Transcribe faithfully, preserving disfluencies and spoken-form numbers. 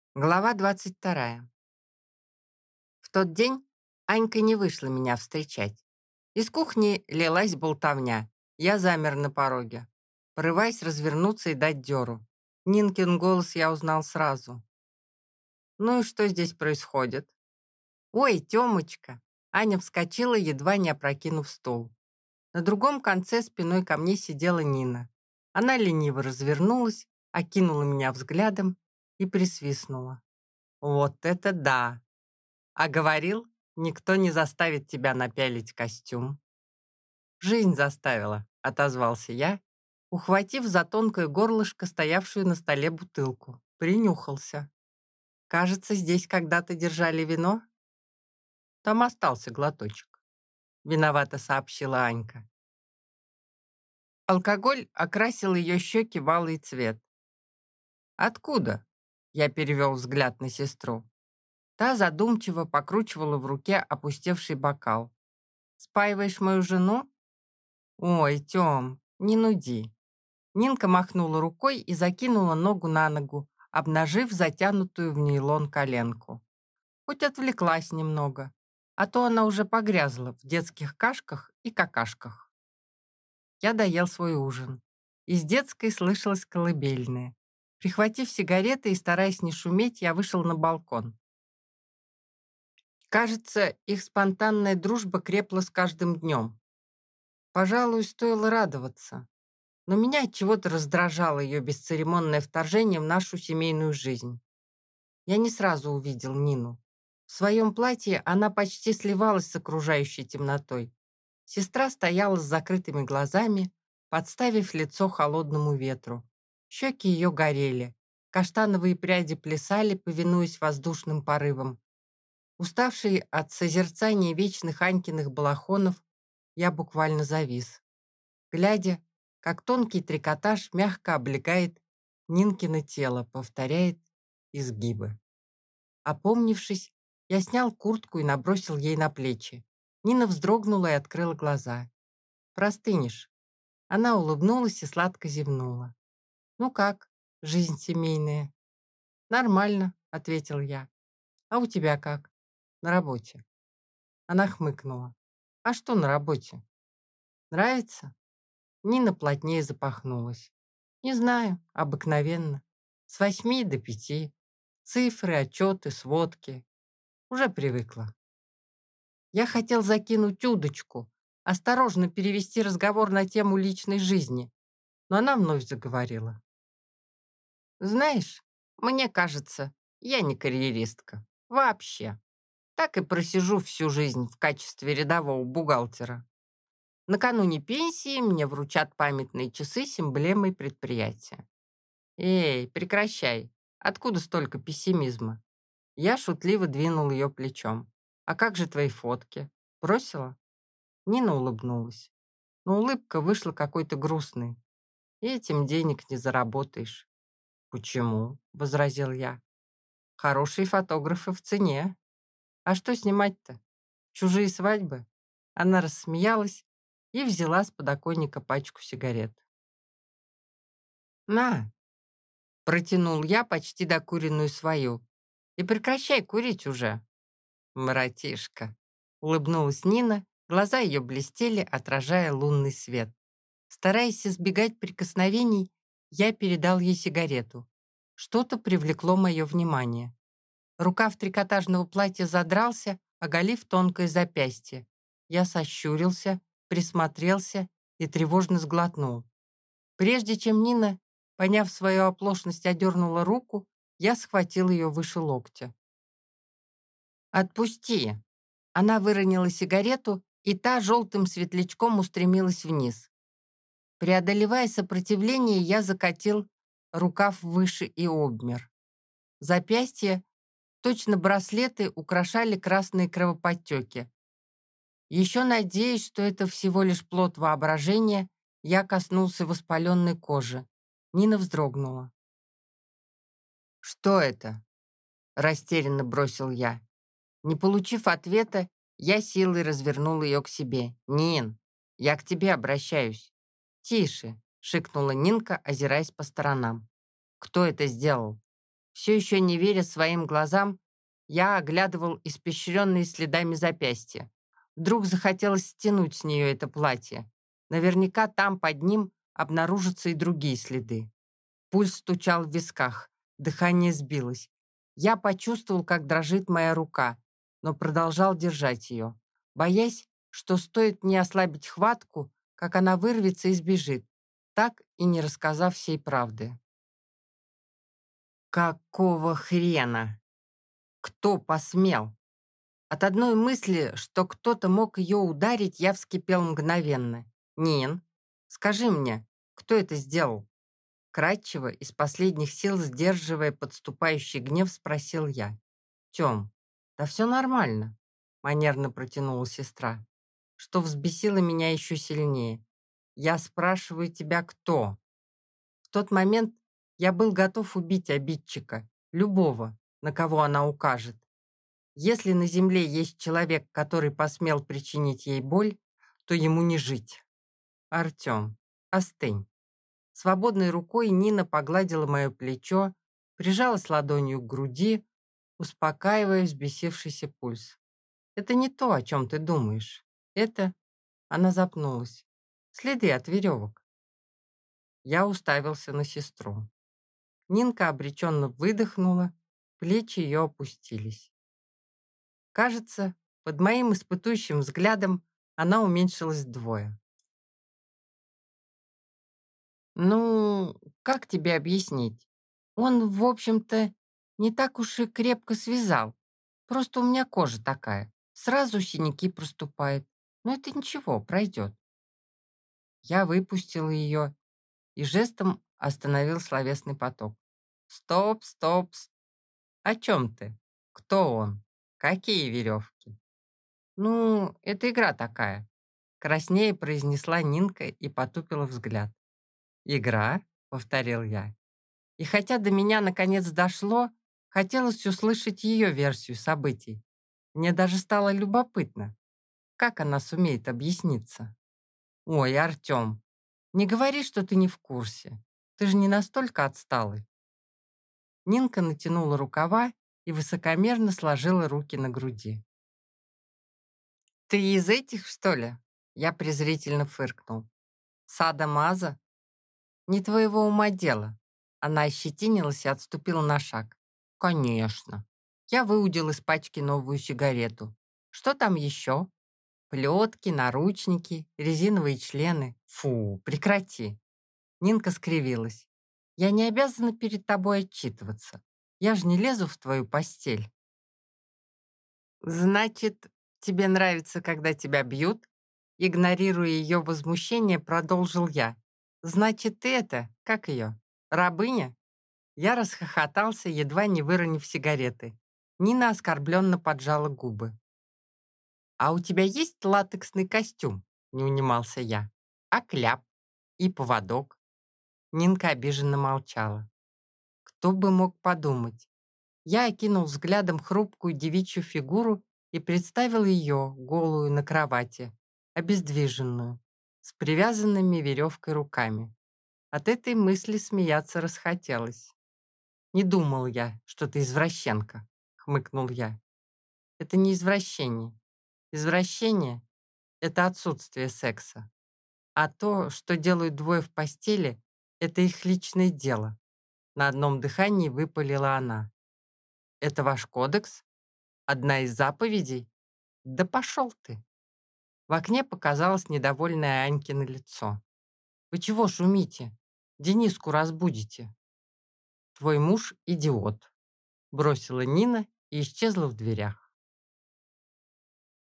Глава двадцать вторая. В тот день Анька не вышла меня встречать. Из кухни лилась болтовня. Я замер на пороге, порываясь развернуться и дать дёру. Нинкин голос я узнал сразу. «Ну и что здесь происходит?» «Ой, Тёмочка!» Аня вскочила, едва не опрокинув стол. На другом конце спиной ко мне сидела Нина. Она лениво развернулась, окинула меня взглядом и присвистнула. «Вот это да! А говорил, никто не заставит тебя напялить костюм». «Жизнь заставила», — отозвался я, ухватив за тонкое горлышко стоявшую на столе бутылку. Принюхался. «Кажется, здесь когда-то держали вино?» «Там остался глоточек», — виновато сообщила Анька. Алкоголь окрасил ее щеки в алый цвет. «Откуда?» — я перевел взгляд на сестру. Та задумчиво покручивала в руке опустевший бокал. «Спаиваешь мою жену?» «Ой, Тём, не нуди». Нинка махнула рукой и закинула ногу на ногу, обнажив затянутую в нейлон коленку. Хоть отвлеклась немного, а то она уже погрязла в детских кашках и какашках. Я доел свой ужин. Из детской слышалось колыбельное. Прихватив сигареты и стараясь не шуметь, я вышел на балкон. Кажется, их спонтанная дружба крепла с каждым днем. Пожалуй, стоило радоваться. Но меня отчего-то раздражало ее бесцеремонное вторжение в нашу семейную жизнь. Я не сразу увидел Нину. В своем платье она почти сливалась с окружающей темнотой. Сестра стояла с закрытыми глазами, подставив лицо холодному ветру. Щеки ее горели, каштановые пряди плясали, повинуясь воздушным порывам. Уставший от созерцания вечных Анькиных балахонов, я буквально завис, глядя, как тонкий трикотаж мягко облегает Нинкино тело, повторяет изгибы. Опомнившись, я снял куртку и набросил ей на плечи. Нина вздрогнула и открыла глаза. «Простынешь». Она улыбнулась и сладко зевнула. «Ну как, жизнь семейная?» «Нормально», — ответил я. «А у тебя как?» «На работе». Она хмыкнула. «А что на работе? Нравится?» Нина плотнее запахнулась. «Не знаю, обыкновенно. С восьми до пяти. Цифры, отчеты, сводки. Уже привыкла». Я хотел закинуть удочку, осторожно перевести разговор на тему личной жизни, но она вновь заговорила. «Знаешь, мне кажется, я не карьеристка. Вообще. Так и просижу всю жизнь в качестве рядового бухгалтера. Накануне пенсии мне вручат памятные часы с эмблемой предприятия». «Эй, прекращай. Откуда столько пессимизма?» Я шутливо двинул ее плечом. «А как же твои фотки? Бросила?» Нина улыбнулась. Но улыбка вышла какой-то грустной. «И этим денег не заработаешь». «Почему?» — возразил я. «Хорошие фотографы в цене. А что снимать-то? Чужие свадьбы?» Она рассмеялась и взяла с подоконника пачку сигарет. «На!» — протянул я почти докуренную свою. «И прекращай курить уже!» «Маратишка!» — улыбнулась Нина, глаза ее блестели, отражая лунный свет. Стараясь избегать прикосновений, я передал ей сигарету. Что-то привлекло мое внимание. Рукав трикотажного платья задрался, оголив тонкое запястье. Я сощурился, присмотрелся и тревожно сглотнул. Прежде чем Нина, поняв свою оплошность, одернула руку, я схватил ее выше локтя. «Отпусти!» Она выронила сигарету, и та желтым светлячком устремилась вниз. Преодолевая сопротивление, я закатил рукав выше и обмер. Запястья, точно браслеты, украшали красные кровоподтеки. Еще надеясь, что это всего лишь плод воображения, я коснулся воспаленной кожи. Нина вздрогнула. «Что это?» — растерянно бросил я. Не получив ответа, я силой развернул ее к себе. «Нин, я к тебе обращаюсь». «Тише», — шикнула Нинка, озираясь по сторонам. «Кто это сделал?» Все еще не веря своим глазам, я оглядывал испещренные следами запястья. Вдруг захотелось стянуть с нее это платье. Наверняка там под ним обнаружатся и другие следы. Пульс стучал в висках, дыхание сбилось. Я почувствовал, как дрожит моя рука, но продолжал держать ее, боясь, что стоит мне ослабить хватку, как она вырвется и сбежит, так и не рассказав всей правды. Какого хрена? Кто посмел? От одной мысли, что кто-то мог ее ударить, я вскипел мгновенно. «Нин, скажи мне, кто это сделал?» Кратчево, из последних сил сдерживая подступающий гнев, спросил я. «Тем, да все нормально», — манерно протянула сестра, что взбесило меня еще сильнее. «Я спрашиваю тебя, кто?» В тот момент я был готов убить обидчика, любого, на кого она укажет. Если на земле есть человек, который посмел причинить ей боль, то ему не жить. Артем, остынь. Свободной рукой Нина погладила мое плечо, прижалась ладонью к груди, успокаивая взбесившийся пульс. «Это не то, о чем ты думаешь. Это...» Она запнулась. «Следы от веревок». Я уставился на сестру. Нинка обреченно выдохнула, плечи ее опустились. Кажется, под моим испытующим взглядом она уменьшилась вдвое. «Ну, как тебе объяснить? Он, в общем-то, не так уж и крепко связал. Просто у меня кожа такая. Сразу синяки проступают. Но это ничего, пройдет». Я выпустил ее и жестом остановил словесный поток. «Стоп, стоп, стоп. О чем ты? Кто он? Какие веревки?» «Ну, это игра такая», — краснее произнесла Нинка и потупила взгляд. «Игра?» — повторил я. И хотя до меня наконец дошло, хотелось услышать ее версию событий. Мне даже стало любопытно, как она сумеет объясниться. «Ой, Артем, не говори, что ты не в курсе. Ты же не настолько отсталый». Нинка натянула рукава и высокомерно сложила руки на груди. «Ты из этих, что ли?» Я презрительно фыркнул. «Сада-маза? Не твоего ума дело». Она ощетинилась и отступила на шаг. «Конечно». Я выудил из пачки новую сигарету. «Что там еще?» «Плетки, наручники, резиновые члены. Фу, прекрати». Нинка скривилась. «Я не обязана перед тобой отчитываться. Я же не лезу в твою постель». «Значит, тебе нравится, когда тебя бьют?» Игнорируя ее возмущение, продолжил я. «Значит, ты это, как ее, рабыня?» Я расхохотался, едва не выронив сигареты. Нина оскорбленно поджала губы. «А у тебя есть латексный костюм?» — не унимался я. «А кляп? И поводок?» Нинка обиженно молчала. Кто бы мог подумать? Я окинул взглядом хрупкую девичью фигуру и представил ее, голую, на кровати, обездвиженную, с привязанными веревкой руками. От этой мысли смеяться расхотелось. «Не думал я, что ты извращенка», — хмыкнул я. «Это не извращение. Извращение — это отсутствие секса. А то, что делают двое в постели, это их личное дело». На одном дыхании выпалила она. «Это ваш кодекс? Одна из заповедей? Да пошел ты!» В окне показалось недовольное Анькино лицо. «Вы чего шумите? Дениску разбудите». «Твой муж — идиот», — бросила Нина и исчезла в дверях.